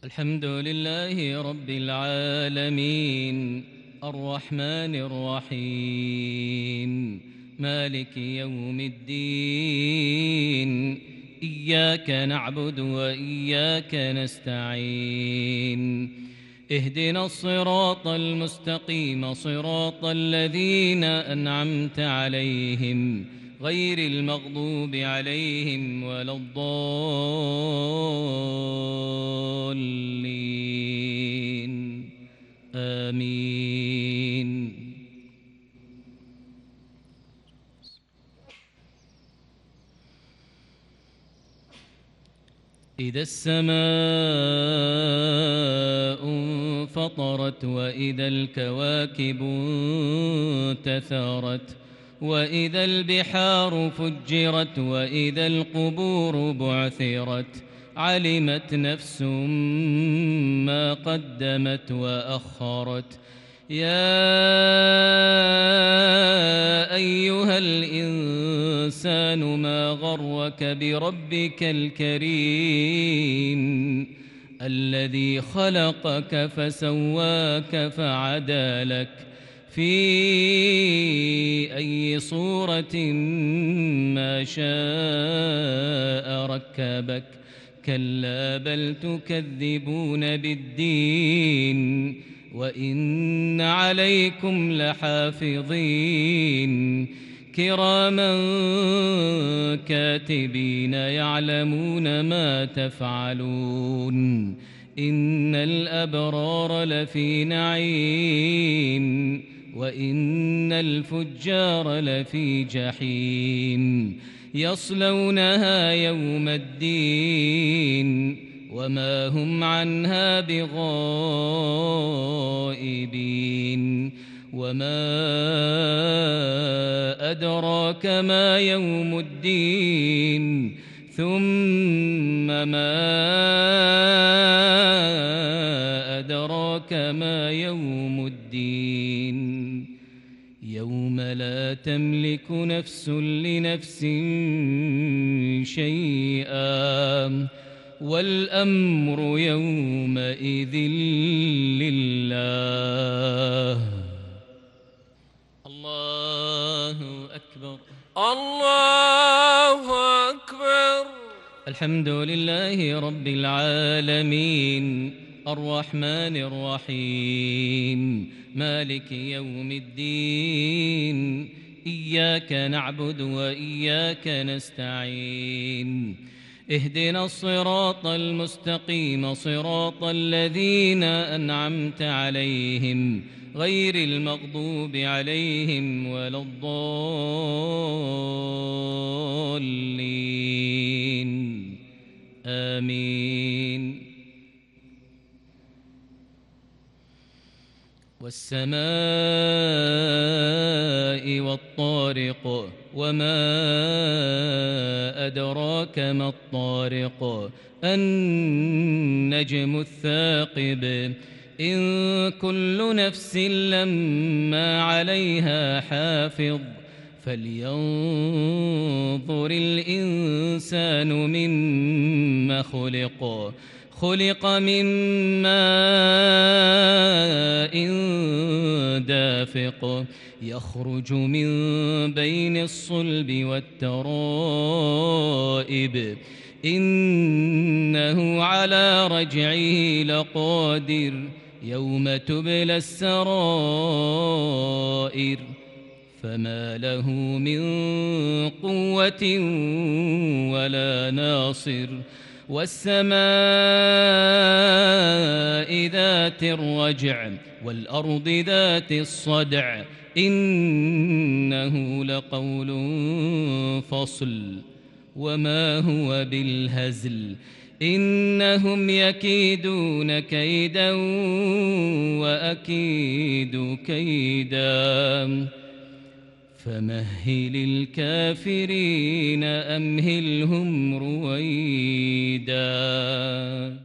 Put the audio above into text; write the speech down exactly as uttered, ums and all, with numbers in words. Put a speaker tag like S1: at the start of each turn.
S1: الحمد لله رب العالمين الرحمن الرحيم مالك يوم الدين إياك نعبد وإياك نستعين اهدنا الصراط المستقيم صراط الذين أنعمت عليهم غير المغضوب عليهم ولا الضالين آمين. إذا السماء انفطرت وإذا الكواكب انتثرت وإذا البحار فجرت وإذا القبور بعثرت علمت نفس ما قدمت وأخرت. يا أيها الإنسان ما غرك بربك الكريم الذي خلقك فسواك فعدلك في أي صورة ما شاء ركبك. كلا بل تكذبون بالدين وإن عليكم لحافظين كراما كاتبين يعلمون ما تفعلون. إن الأبرار لفي نعيم وإن الفجار لفي جحيم يصلونها يوم الدين وما هم عنها بغائبين. وما أدراك ما يوم الدين ثم ما أدراك ما يوم الدين يوم لا تملك نفس لنفس شيئا والأمر يومئذ لله. الله أكبر
S2: الله أكبر.
S1: الحمد لله رب العالمين الرحمن الرحيم مالك يوم الدين إياك نعبد وإياك نستعين اهدنا الصراط المستقيم صراط الذين أنعمت عليهم غير المغضوب عليهم ولا الضالين آمين. والسماء والطارق وما أدراك ما الطارق النجم الثاقب إن كل نفس لما عليها حافظ فلينظر الإنسان مما خلق. خلق من ماء دافق يخرج من بين الصلب والترائب إنه على رجعه لقادر يوم تبلى السرائر فما له من قوة ولا ناصر. والسماء ذات الرجع والأرض ذات الصدع إنه لقول فصل وما هو بالهزل. إنهم يكيدون كيدا وأكيد كيدا فمهل الكافرين أمهلهم رويدا.